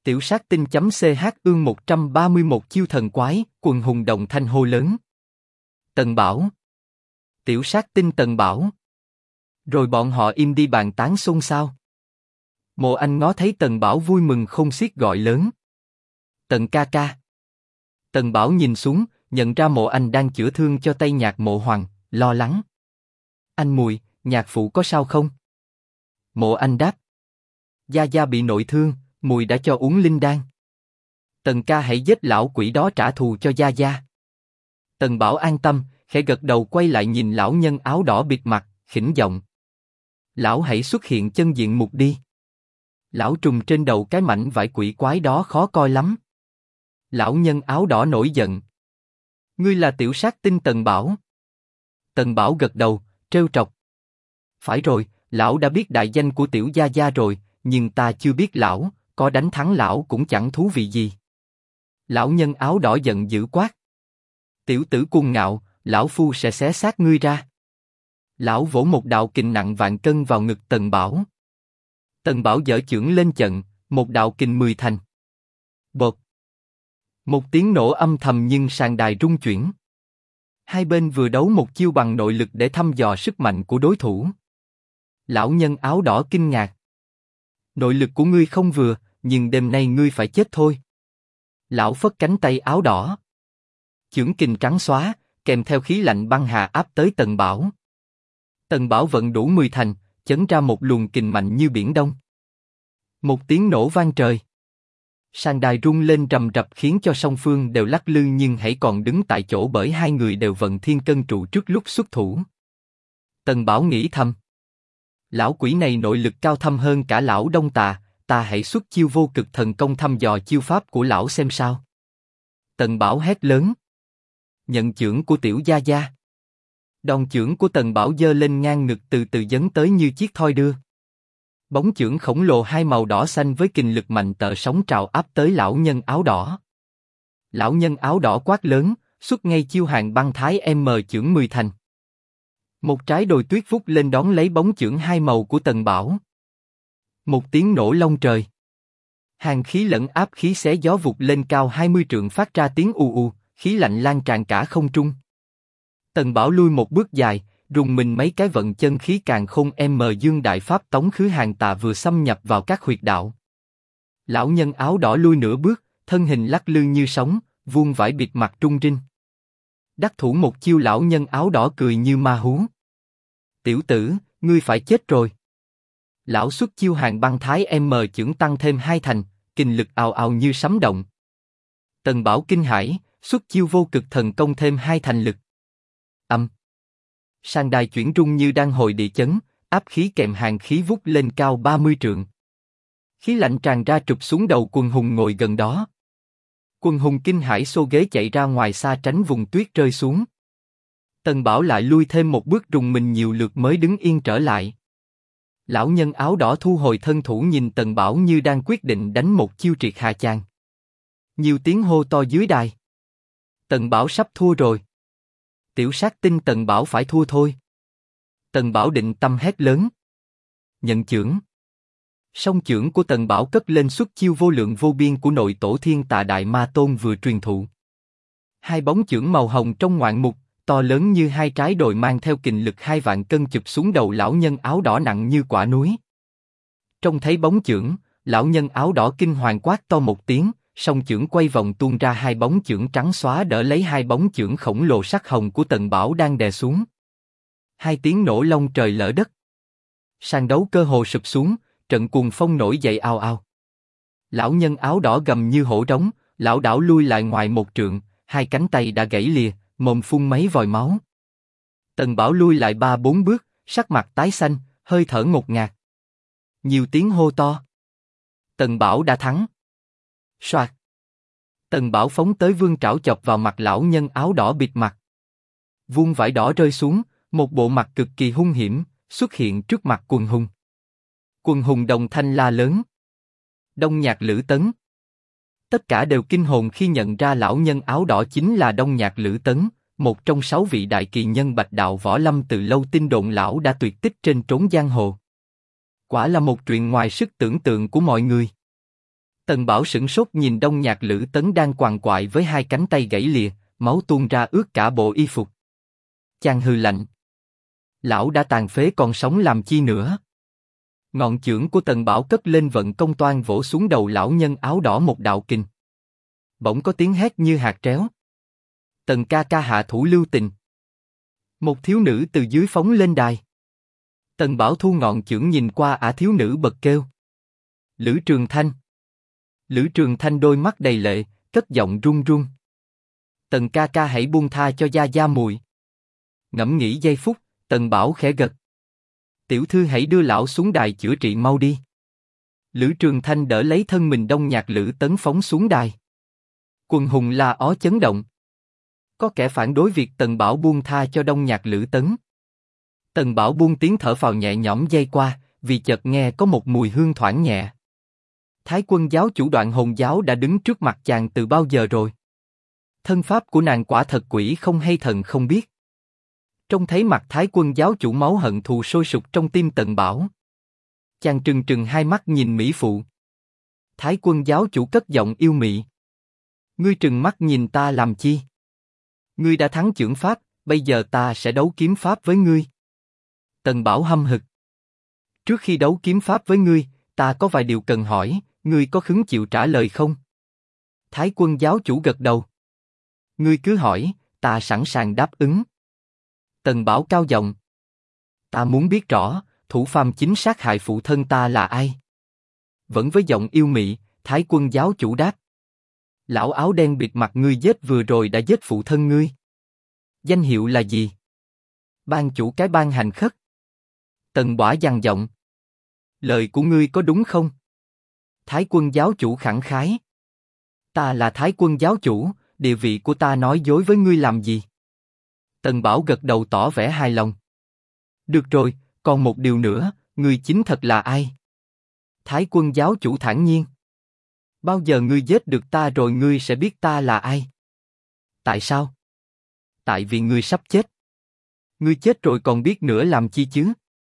Tiểu sát tinh.ch ương 131 chiêu thần quái, quần hùng đồng thanh hô lớn. Tần Bảo. Tiểu sát tinh Tần Bảo. Rồi bọn họ im đi bàn tán xôn xao. Mộ Anh ngó thấy Tần Bảo vui mừng không xiết gọi lớn. Tần ca ca. Tần Bảo nhìn xuống, nhận ra Mộ Anh đang chữa thương cho tay Nhạc Mộ Hoàng, lo lắng. Anh Mùi, nhạc phụ có sao không? Mộ Anh đáp. Gia Gia bị nội thương, Mùi đã cho uống linh đan. Tần ca hãy giết lão quỷ đó trả thù cho Gia Gia. Tần Bảo an tâm, khẽ gật đầu quay lại nhìn lão nhân áo đỏ bịt mặt, khỉnh giọng. Lão hãy xuất hiện chân diện mục đi. Lão trùm trên đầu cái mảnh vải quỷ quái đó khó coi lắm. Lão nhân áo đỏ nổi giận. Ngươi là tiểu sát tinh Tần Bảo. Tần Bảo gật đầu, trêu trọc. Phải rồi, lão đã biết đại danh của tiểu Gia Gia rồi, nhưng ta chưa biết lão, có đánh thắng lão cũng chẳng thú vị gì. Lão nhân áo đỏ giận dữ quát. Tiểu tử cuồng ngạo, lão phu sẽ xé xác ngươi ra. Lão vỗ một đạo kình nặng vạn cân vào ngực Tần Bảo. Tần Bảo giở chưởng lên chận, một đạo kình 10 thành. Bột. Một tiếng nổ âm thầm nhưng sàn đài rung chuyển. Hai bên vừa đấu một chiêu bằng nội lực để thăm dò sức mạnh của đối thủ. Lão nhân áo đỏ kinh ngạc. Nội lực của ngươi không vừa, nhưng đêm nay ngươi phải chết thôi. Lão phất cánh tay áo đỏ. Chưởng kình trắng xóa, kèm theo khí lạnh băng hà áp tới Tần Bảo. Tần Bảo vận đủ 10 thành, chấn ra một luồng kình mạnh như biển đông. Một tiếng nổ vang trời. Sàn đài rung lên rầm rập khiến cho song phương đều lắc lư nhưng hãy còn đứng tại chỗ bởi hai người đều vận thiên cân trụ trước lúc xuất thủ. Tần Bảo nghĩ thầm. Lão quỷ này nội lực cao thâm hơn cả lão Đông Tà, ta hãy xuất chiêu vô cực thần công thăm dò chiêu pháp của lão xem sao. Tần Bảo hét lớn. Nhận chưởng của tiểu Gia Gia. Đòn chưởng của Tần Bảo giơ lên ngang ngực từ từ dấn tới như chiếc thoi đưa. Bóng chưởng khổng lồ hai màu đỏ xanh với kình lực mạnh tợ sóng trào áp tới lão nhân áo đỏ. Lão nhân áo đỏ quát lớn, xuất ngay chiêu hàng băng thái chưởng 10 thành. Một trái đồi tuyết vút lên đón lấy bóng chưởng hai màu của Tần Bảo. Một tiếng nổ long trời. Hàng khí lẫn áp khí xé gió vụt lên cao 20 trượng phát ra tiếng ù ù, khí lạnh lan tràn cả không trung. Tần Bảo lui một bước dài, rùng mình mấy cái vận chân khí càn khôn dương đại pháp tống khứ hàng tà vừa xâm nhập vào các huyệt đạo. Lão nhân áo đỏ lui nửa bước, thân hình lắc lư như sóng, vuông vải bịt mặt trung rinh. Đắc thủ một chiêu lão nhân áo đỏ cười như ma hú. Tiểu tử, ngươi phải chết rồi. Lão xuất chiêu hàng băng thái chưởng tăng thêm 2 thành, kình lực ào ào như sấm động. Tần Bảo kinh hãi, xuất chiêu vô cực thần công thêm 2 thành lực. Sàn đài chuyển rung như đang hồi địa chấn, áp khí kèm hàng khí vút lên cao 30 trượng. Khí lạnh tràn ra trục xuống đầu Quần Hùng ngồi gần đó. Quần Hùng kinh hãi xô ghế chạy ra ngoài xa tránh vùng tuyết rơi xuống. Tần Bảo lại lui thêm một bước rùng mình nhiều lượt mới đứng yên trở lại. Lão nhân áo đỏ thu hồi thân thủ nhìn Tần Bảo như đang quyết định đánh một chiêu triệt hạ chàng. Nhiều tiếng hô to dưới đài. Tần Bảo sắp thua rồi. Tiểu sát tinh Tần Bảo phải thua thôi. Tần Bảo định tâm hét lớn. Nhận chưởng. Song chưởng của Tần Bảo cất lên xuất chiêu vô lượng vô biên của nội tổ Thiên Tà Đại Ma Tôn vừa truyền thụ. Hai bóng chưởng màu hồng trong ngoạn mục, to lớn như hai trái đồi mang theo kình lực 2 vạn cân chụp xuống đầu lão nhân áo đỏ nặng như quả núi. Trông thấy bóng chưởng, lão nhân áo đỏ kinh hoàng quát to một tiếng, song chưởng quay vòng tuôn ra hai bóng chưởng trắng xóa đỡ lấy hai bóng chưởng khổng lồ sắc hồng của Tần Bảo đang đè xuống. Hai tiếng nổ long trời lở đất. Sàn đấu cơ hồ sụp xuống, trận cuồng phong nổi dậy ào ào. Lão nhân áo đỏ gầm như hổ trống, lão đảo lui lại ngoài một trượng, hai cánh tay đã gãy lìa, mồm phun mấy vòi máu. Tần Bảo lui lại 3-4 bước, sắc mặt tái xanh, hơi thở ngột ngạt. Nhiều tiếng hô to. Tần Bảo đã thắng. Soạt. Tần Bảo phóng tới vươn trảo chọc vào mặt lão nhân áo đỏ bịt mặt. Vuông vải đỏ rơi xuống, một bộ mặt cực kỳ hung hiểm xuất hiện trước mặt Quần Hùng. Quần Hùng đồng thanh la lớn. Đông Nhạc Lữ Tấn. Tất cả đều kinh hồn khi nhận ra lão nhân áo đỏ chính là Đông Nhạc Lữ Tấn, một trong 6 vị đại kỳ nhân Bạch Đạo võ lâm từ lâu tin đồn lão đã tuyệt tích trên trốn giang hồ. Quả là một chuyện ngoài sức tưởng tượng của mọi người. Tần Bảo sửng sốt nhìn Đông Nhạc Lữ Tấn đang quằn quại với hai cánh tay gãy lìa, máu tuôn ra ướt cả bộ y phục. Chàng hừ lạnh. Lão đã tàn phế còn sống làm chi nữa? Ngọn chưởng của Tần Bảo cất lên vận công toan vỗ xuống đầu lão nhân áo đỏ một đạo kình. Bỗng có tiếng hét như hạt tréo. Tần ca ca hạ thủ lưu tình. Một thiếu nữ từ dưới phóng lên đài. Tần Bảo thu ngọn chưởng nhìn qua ả thiếu nữ bật kêu. Lữ Trường Thanh. Lữ Trường Thanh đôi mắt đầy lệ, cất giọng run run. Tần ca ca hãy buông tha cho gia gia muội. Ngẫm nghĩ giây phút, Tần Bảo khẽ gật. Tiểu thư hãy đưa lão xuống đài chữa trị mau đi. Lữ Trường Thanh đỡ lấy thân mình Đông Nhạc Lữ Tấn phóng xuống đài. Quần hùng la ó chấn động. Có kẻ phản đối việc Tần Bảo buông tha cho Đông Nhạc Lữ Tấn. Tần Bảo buông tiếng thở phào nhẹ nhõm giây qua, vì chợt nghe có một mùi hương thoảng nhẹ. Thái Quân giáo chủ Đoạn Hồn giáo đã đứng trước mặt chàng từ bao giờ rồi. Thân pháp của nàng quả thật quỷ không hay thần không biết. Trông thấy mặt Thái Quân giáo chủ máu hận thù sôi sục trong tim Tần Bảo. Chàng trừng trừng hai mắt nhìn mỹ phụ. Thái Quân giáo chủ cất giọng yêu mị. Ngươi trừng mắt nhìn ta làm chi? Ngươi đã thắng chưởng pháp, bây giờ ta sẽ đấu kiếm pháp với ngươi. Tần Bảo hăm hực. Trước khi đấu kiếm pháp với ngươi, ta có vài điều cần hỏi, ngươi có khứng chịu trả lời không? Thái Quân giáo chủ gật đầu. Ngươi cứ hỏi, ta sẵn sàng đáp ứng. Tần Bảo cao giọng. Ta muốn biết rõ, thủ phạm chính sát hại phụ thân ta là ai? Vẫn với giọng yêu mị, Thái Quân giáo chủ đáp. Lão áo đen bịt mặt ngươi giết vừa rồi đã giết phụ thân ngươi. Danh hiệu là gì? Ban chủ cái ban hành khất. Tần Bỏa dằn giọng. Lời của ngươi có đúng không? Thái Quân giáo chủ khẳng khái. Ta là Thái Quân giáo chủ, địa vị của ta nói dối với ngươi làm gì? Tần Bảo gật đầu tỏ vẻ hài lòng. Được rồi, còn một điều nữa, ngươi chính thật là ai? Thái Quân giáo chủ thản nhiên. Bao giờ ngươi giết được ta rồi ngươi sẽ biết ta là ai? Tại sao? Tại vì ngươi sắp chết. Ngươi chết rồi còn biết nữa làm chi chứ?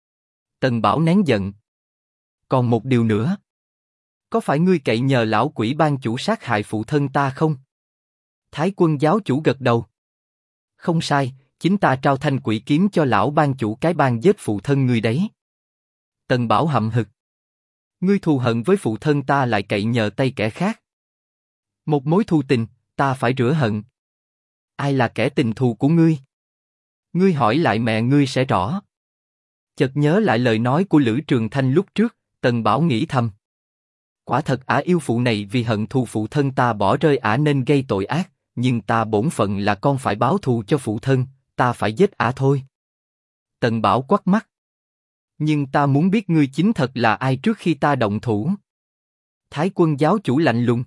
Tần Bảo nén giận. Còn một điều nữa. Có phải ngươi cậy nhờ lão quỷ ban chủ sát hại phụ thân ta không? Thái Quân giáo chủ gật đầu. Không sai, chính ta trao thanh quỷ kiếm cho lão ban chủ cái ban giết phụ thân ngươi đấy. Tần Bảo hậm hực. Ngươi thù hận với phụ thân ta lại cậy nhờ tay kẻ khác. Một mối thù tình, ta phải rửa hận. Ai là kẻ tình thù của ngươi? Ngươi hỏi lại mẹ ngươi sẽ rõ. Chợt nhớ lại lời nói của Lữ Trường Thanh lúc trước, Tần Bảo nghĩ thầm. Quả thật ả yêu phụ này vì hận thù phụ thân ta bỏ rơi ả nên gây tội ác, nhưng ta bổn phận là con phải báo thù cho phụ thân, ta phải giết ả thôi. Tần Bảo quắt mắt. Nhưng ta muốn biết ngươi chính thật là ai trước khi ta động thủ. Thái Quân giáo chủ lạnh lùng.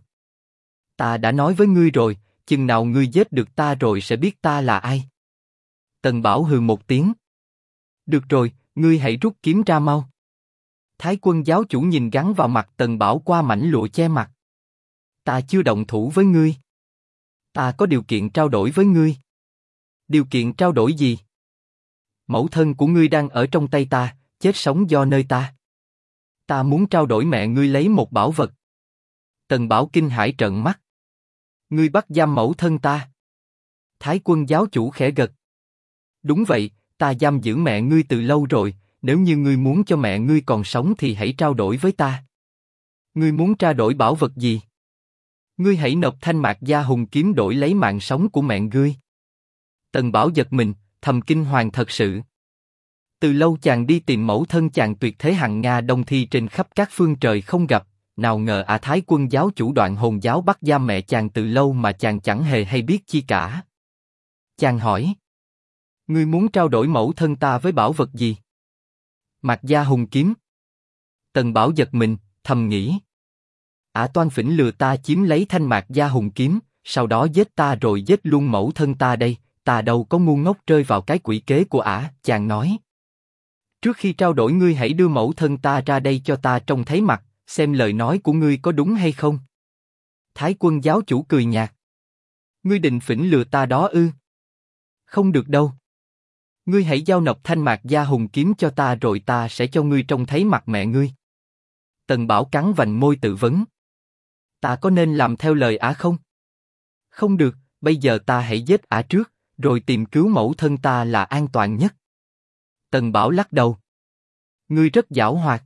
Ta đã nói với ngươi rồi, chừng nào ngươi giết được ta rồi sẽ biết ta là ai. Tần Bảo hừ một tiếng. Được rồi, ngươi hãy rút kiếm ra mau. Thái Quân giáo chủ nhìn gắn vào mặt Tần Bảo qua mảnh lụa che mặt. Ta chưa động thủ với ngươi. Ta có điều kiện trao đổi với ngươi. Điều kiện trao đổi gì? Mẫu thân của ngươi đang ở trong tay ta, chết sống do nơi ta. Ta muốn trao đổi mẹ ngươi lấy một bảo vật. Tần Bảo kinh hãi trợn mắt. Ngươi bắt giam mẫu thân ta. Thái Quân giáo chủ khẽ gật. Đúng vậy, ta giam giữ mẹ ngươi từ lâu rồi, nếu như ngươi muốn cho mẹ ngươi còn sống thì hãy trao đổi với ta. Ngươi muốn trao đổi bảo vật gì? Ngươi hãy nộp thanh mạc gia hùng kiếm đổi lấy mạng sống của mẹ ngươi. Tần Bảo giật mình, thầm kinh hoàng thật sự. Từ lâu chàng đi tìm mẫu thân chàng tuyệt thế hằng Nga đông thi trên khắp các phương trời không gặp, nào ngờ Thái Quân giáo chủ Đoạn Hồn giáo bắt giam mẹ chàng từ lâu mà chàng chẳng hề hay biết chi cả. Chàng hỏi. Ngươi muốn trao đổi mẫu thân ta với bảo vật gì? Mạc gia hùng kiếm. Tần Bảo giật mình, thầm nghĩ. Toan phỉnh lừa ta chiếm lấy thanh mạc gia hùng kiếm, sau đó giết ta rồi giết luôn mẫu thân ta đây, ta đâu có ngu ngốc rơi vào cái quỷ kế của chàng nói. Trước khi trao đổi ngươi hãy đưa mẫu thân ta ra đây cho ta trông thấy mặt, xem lời nói của ngươi có đúng hay không. Thái Quân giáo chủ cười nhạt. Ngươi định phỉnh lừa ta đó ư? Không được đâu. Ngươi hãy giao nộp thanh mạc gia hùng kiếm cho ta rồi ta sẽ cho ngươi trông thấy mặt mẹ ngươi. Tần Bảo cắn vành môi tự vấn. Ta có nên làm theo lời ả không? Không được, bây giờ ta hãy giết ả trước, rồi tìm cứu mẫu thân ta là an toàn nhất. Tần Bảo lắc đầu. Ngươi rất giảo hoạt.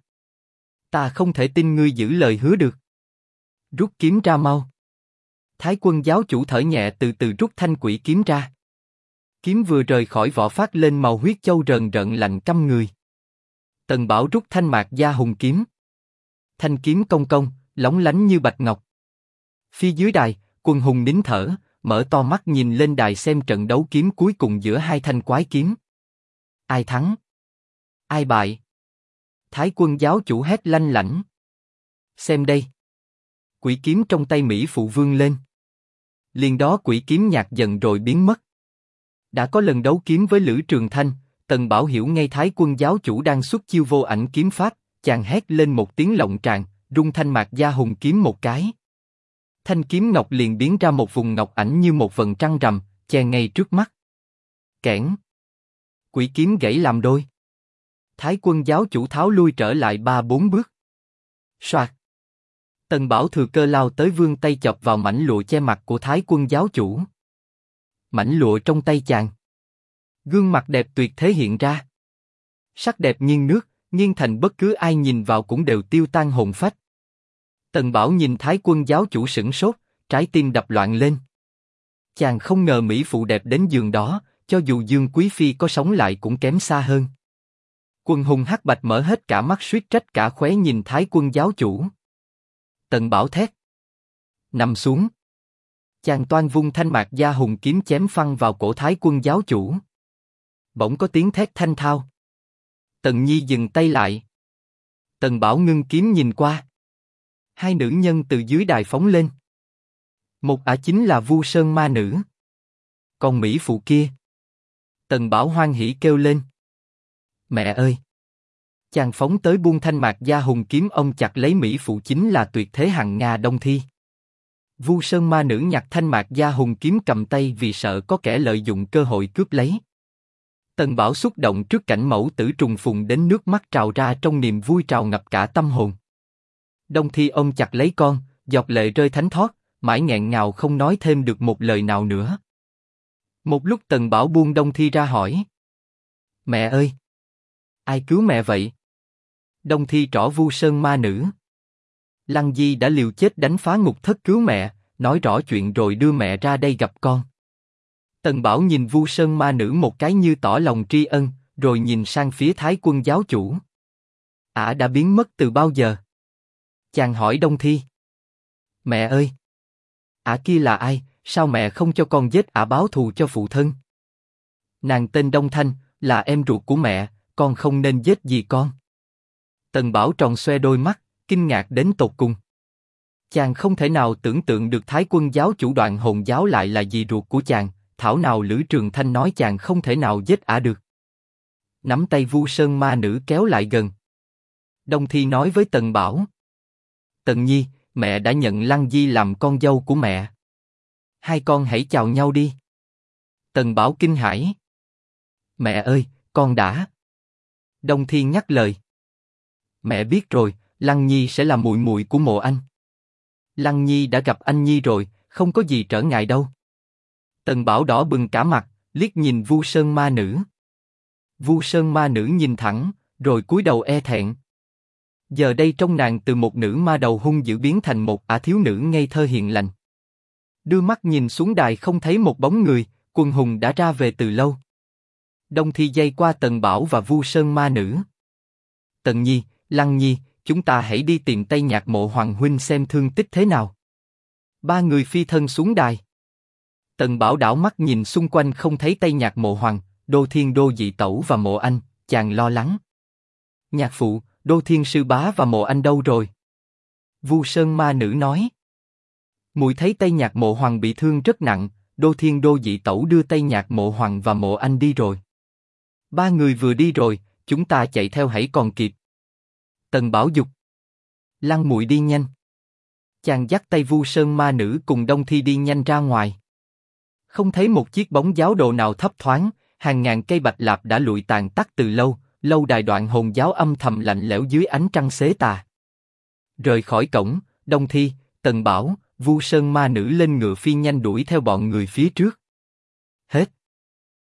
Ta không thể tin ngươi giữ lời hứa được. Rút kiếm ra mau. Thái Quân giáo chủ thở nhẹ từ từ rút thanh quỷ kiếm ra. Kiếm vừa rời khỏi vỏ phát lên màu huyết châu rờn rợn lạnh căm người. Tần Bảo rút thanh mạc gia hùng kiếm. Thanh kiếm cong cong, lóng lánh như bạch ngọc. Phía dưới đài, Quân hùng nín thở, mở to mắt nhìn lên đài xem trận đấu kiếm cuối cùng giữa hai thanh quái kiếm. Ai thắng? Ai bại? Thái Quân giáo chủ hét lanh lảnh. Xem đây. Quỷ kiếm trong tay Mỹ phụ vươn lên. Liền đó quỷ kiếm nhạt dần rồi biến mất. Đã có lần đấu kiếm với Lữ Trường Thanh, Tần Bảo hiểu ngay Thái Quân giáo chủ đang xuất chiêu vô ảnh kiếm pháp, chàng hét lên một tiếng lộng tràng, rung thanh mạc gia hùng kiếm một cái. Thanh kiếm ngọc liền biến ra một vùng ngọc ảnh như một vầng trăng rằm, che ngay trước mắt. Kẽn. Quỷ kiếm gãy làm đôi. Thái Quân giáo chủ tháo lui trở lại 3-4 bước. Soạt. Tần Bảo thừa cơ lao tới vươn tay chọc vào mảnh lụa che mặt của Thái Quân giáo chủ. Mảnh lụa trong tay chàng. Gương mặt đẹp tuyệt thế hiện ra. Sắc đẹp nghiêng nước, nghiêng thành bất cứ ai nhìn vào cũng đều tiêu tan hồn phách. Tần Bảo nhìn Thái Quân giáo chủ sửng sốt, trái tim đập loạn lên. Chàng không ngờ mỹ phụ đẹp đến giường đó, cho dù Dương Quý Phi có sống lại cũng kém xa hơn. Quân hùng hắc bạch mở hết cả mắt suýt trách cả khóe nhìn Thái Quân giáo chủ. Tần Bảo thét. Nằm xuống. Chàng toan vung thanh mạc gia hùng kiếm chém phăng vào cổ Thái Quân giáo chủ. Bỗng có tiếng thét thanh thao. Tần Nhi dừng tay lại. Tần Bảo ngưng kiếm nhìn qua. Hai nữ nhân từ dưới đài phóng lên. Một ả chính là Vu Sơn ma nữ. Còn mỹ phụ kia. Tần Bảo hoan hỉ kêu lên. Mẹ ơi! Chàng phóng tới buông thanh mạc gia hùng kiếm ông chặt lấy mỹ phụ chính là tuyệt thế hằng Nga Đông Thi. Vu Sơn ma nữ nhặt thanh mạc gia hùng kiếm cầm tay vì sợ có kẻ lợi dụng cơ hội cướp lấy. Tần Bảo xúc động trước cảnh mẫu tử trùng phùng đến nước mắt trào ra trong niềm vui trào ngập cả tâm hồn. Đông Thi ôm chặt lấy con, giọt lệ rơi thánh thót, mãi nghẹn ngào không nói thêm được một lời nào nữa. Một lúc Tần Bảo buông Đông Thi ra hỏi. Mẹ ơi! Ai cứu mẹ vậy? Đông Thi trỏ Vu Sơn ma nữ. Lăng Di đã liều chết đánh phá ngục thất cứu mẹ, nói rõ chuyện rồi đưa mẹ ra đây gặp con. Tần Bảo nhìn Vu Sơn ma nữ một cái như tỏ lòng tri ân, rồi nhìn sang phía Thái Quân giáo chủ. Ả đã biến mất từ bao giờ? Chàng hỏi Đông Thi. Mẹ ơi! Ả kia là ai, sao mẹ không cho con giết ả báo thù cho phụ thân? Nàng tên Đông Thanh, là em ruột của mẹ, con không nên giết gì con. Tần Bảo tròn xoe đôi mắt, kinh ngạc đến tột cùng. Chàng không thể nào tưởng tượng được Thái Quân giáo chủ Đoạn Hồn giáo lại là dì ruột của chàng, thảo nào Lữ Trường Thanh nói chàng không thể nào giết ả được. Nắm tay Vu Sơn ma nữ kéo lại gần. Đông Thi nói với Tần Bảo. Tần Nhi, mẹ đã nhận Lăng Di làm con dâu của mẹ. Hai con hãy chào nhau đi. Tần Bảo kinh hãi. Mẹ ơi, con đã. Đông Thi nhắc lời. Mẹ biết rồi, Lăng Nhi sẽ là muội muội của Mộ Anh. Lăng Nhi đã gặp anh Nhi rồi, không có gì trở ngại đâu. Tần Bảo đỏ bừng cả mặt, liếc nhìn Vu Sơn ma nữ. Vu Sơn ma nữ nhìn thẳng, rồi cúi đầu e thẹn. Giờ đây trong nàng từ một nữ ma đầu hung dữ biến thành một ả thiếu nữ ngây thơ hiền lành. Đưa mắt nhìn xuống đài không thấy một bóng người, Quân hùng đã ra về từ lâu. Đông Thi dây qua Tần Bảo và Vu Sơn ma nữ. Tần Nhi, Lăng Nhi, chúng ta hãy đi tìm Tây Nhạc Mộ Hoàng huynh xem thương tích thế nào. Ba người phi thân xuống đài. Tần Bảo đảo mắt nhìn xung quanh không thấy Tây Nhạc Mộ Hoàng, Đô Thiên Đô Dị Tẩu và Mộ Anh, chàng lo lắng. Nhạc phụ, Đô Thiên sư bá và Mộ Anh đâu rồi? Vu Sơn ma nữ nói. Muội thấy Tây Nhạc Mộ Hoàng bị thương rất nặng, Đô Thiên Đô Dị Tẩu đưa Tây Nhạc Mộ Hoàng và Mộ Anh đi rồi. Ba người vừa đi rồi, chúng ta chạy theo hãy còn kịp. Tần Bảo dục. Lăng muội đi nhanh. Chàng dắt tay Vu Sơn ma nữ cùng Đông Thi đi nhanh ra ngoài. Không thấy một chiếc bóng giáo đồ nào thấp thoáng, hàng ngàn cây bạch lạp đã lụi tàn tắt từ lâu, lâu đài Đoạn Hồn giáo âm thầm lạnh lẽo dưới ánh trăng xế tà. Rời khỏi cổng, Đông Thi, Tần Bảo, Vu Sơn ma nữ lên ngựa phi nhanh đuổi theo bọn người phía trước. Hết.